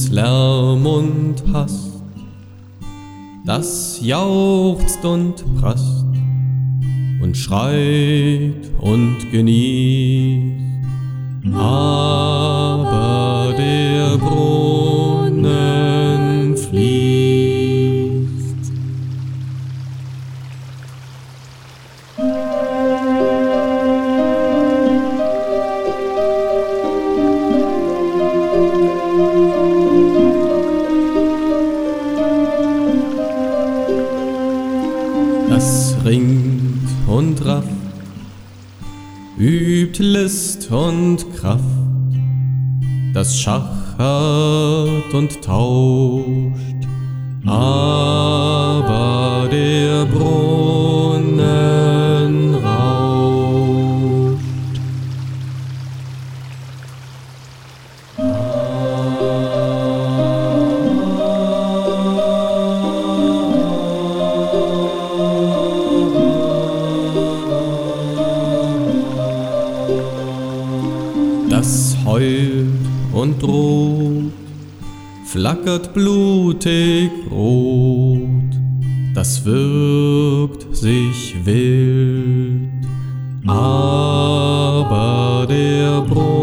Lärm und Hast, das jauchzt und prasst und schreit und genießt, aber der Brunnen fließt. Das ringt und rafft, übt List und Kraft, das schachert und tauscht, aber der Brunnen rauscht. Das heult und droht, flackert blutig rot, das wirkt sich wild, aber der Brunnen